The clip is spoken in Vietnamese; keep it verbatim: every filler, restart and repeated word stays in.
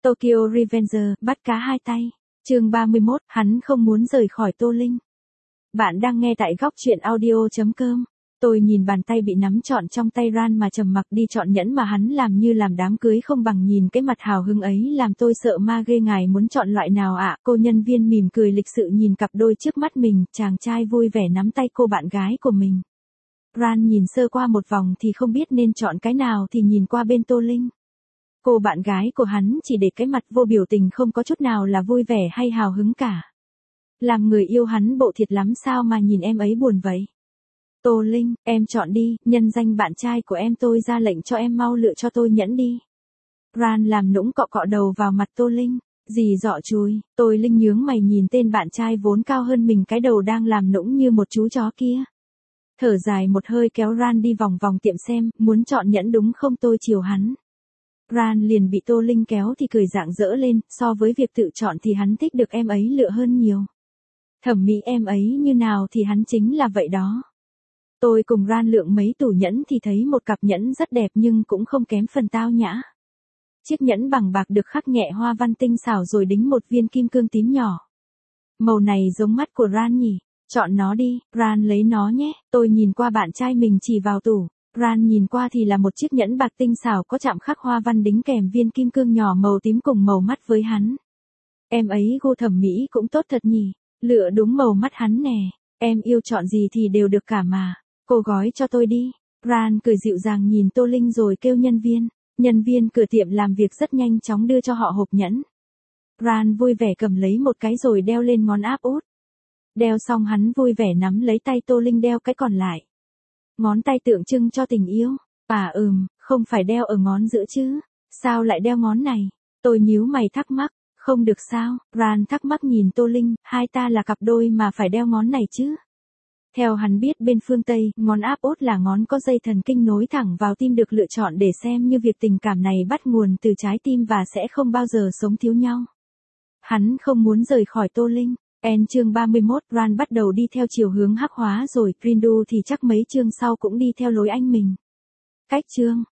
Tokyo Revenger, bắt cá hai tay. Chương ba mươi mốt, hắn không muốn rời khỏi Tô Linh. Bạn đang nghe tại góc truyện audio chấm com. Tôi nhìn bàn tay bị nắm trọn trong tay Ran mà trầm mặc đi chọn nhẫn mà hắn làm như làm đám cưới không bằng, nhìn cái mặt hào hứng ấy làm tôi sợ ma ghê. Ngài muốn chọn loại nào ạ? À? Cô nhân viên mỉm cười lịch sự nhìn cặp đôi trước mắt mình, chàng trai vui vẻ nắm tay cô bạn gái của mình. Ran nhìn sơ qua một vòng thì không biết nên chọn cái nào thì nhìn qua bên Tô Linh. Cô bạn gái của hắn chỉ để cái mặt vô biểu tình, không có chút nào là vui vẻ hay hào hứng cả. Làm người yêu hắn bộ thiệt lắm sao mà nhìn em ấy buồn vậy? Tô Linh, em chọn đi, nhân danh bạn trai của em tôi ra lệnh cho em mau lựa cho tôi nhẫn đi. Ran làm nũng cọ cọ đầu vào mặt Tô Linh. Dì dọ chùi, Tô Linh nhướng mày nhìn tên bạn trai vốn cao hơn mình cái đầu đang làm nũng như một chú chó kia. Thở dài một hơi kéo Ran đi vòng vòng tiệm xem, muốn chọn nhẫn đúng không? Tôi chiều hắn. Ran liền bị Tô Linh kéo thì cười rạng rỡ lên, so với việc tự chọn thì hắn thích được em ấy lựa hơn nhiều. Thẩm mỹ em ấy như nào thì hắn chính là vậy đó. Tôi cùng Ran lượng mấy tủ nhẫn thì thấy một cặp nhẫn rất đẹp nhưng cũng không kém phần tao nhã. Chiếc nhẫn bằng bạc được khắc nhẹ hoa văn tinh xảo rồi đính một viên kim cương tím nhỏ. Màu này giống mắt của Ran nhỉ? Chọn nó đi, Ran lấy nó nhé. Tôi nhìn qua bạn trai mình chỉ vào tủ. Ran nhìn qua thì là một chiếc nhẫn bạc tinh xảo có chạm khắc hoa văn đính kèm viên kim cương nhỏ màu tím cùng màu mắt với hắn. Em ấy gu thẩm mỹ cũng tốt thật nhỉ, lựa đúng màu mắt hắn nè. Em yêu chọn gì thì đều được cả mà. Cô gói cho tôi đi. Ran cười dịu dàng nhìn Tô Linh rồi kêu nhân viên. Nhân viên cửa tiệm làm việc rất nhanh chóng đưa cho họ hộp nhẫn. Ran vui vẻ cầm lấy một cái rồi đeo lên ngón áp út. Đeo xong hắn vui vẻ nắm lấy tay Tô Linh đeo cái còn lại. Ngón tay tượng trưng cho tình yêu. À ừm, không phải đeo ở ngón giữa chứ. Sao lại đeo ngón này? Tôi nhíu mày thắc mắc. Không được sao? Ran thắc mắc nhìn Tô Linh, hai ta là cặp đôi mà phải đeo ngón này chứ. Theo hắn biết bên phương Tây, ngón áp út là ngón có dây thần kinh nối thẳng vào tim được lựa chọn để xem như việc tình cảm này bắt nguồn từ trái tim và sẽ không bao giờ sống thiếu nhau. Hắn không muốn rời khỏi Tô Linh. En chương ba mươi mốt, Ran bắt đầu đi theo chiều hướng hắc hóa rồi, Grindu thì chắc mấy chương sau cũng đi theo lối anh mình. Cách chương,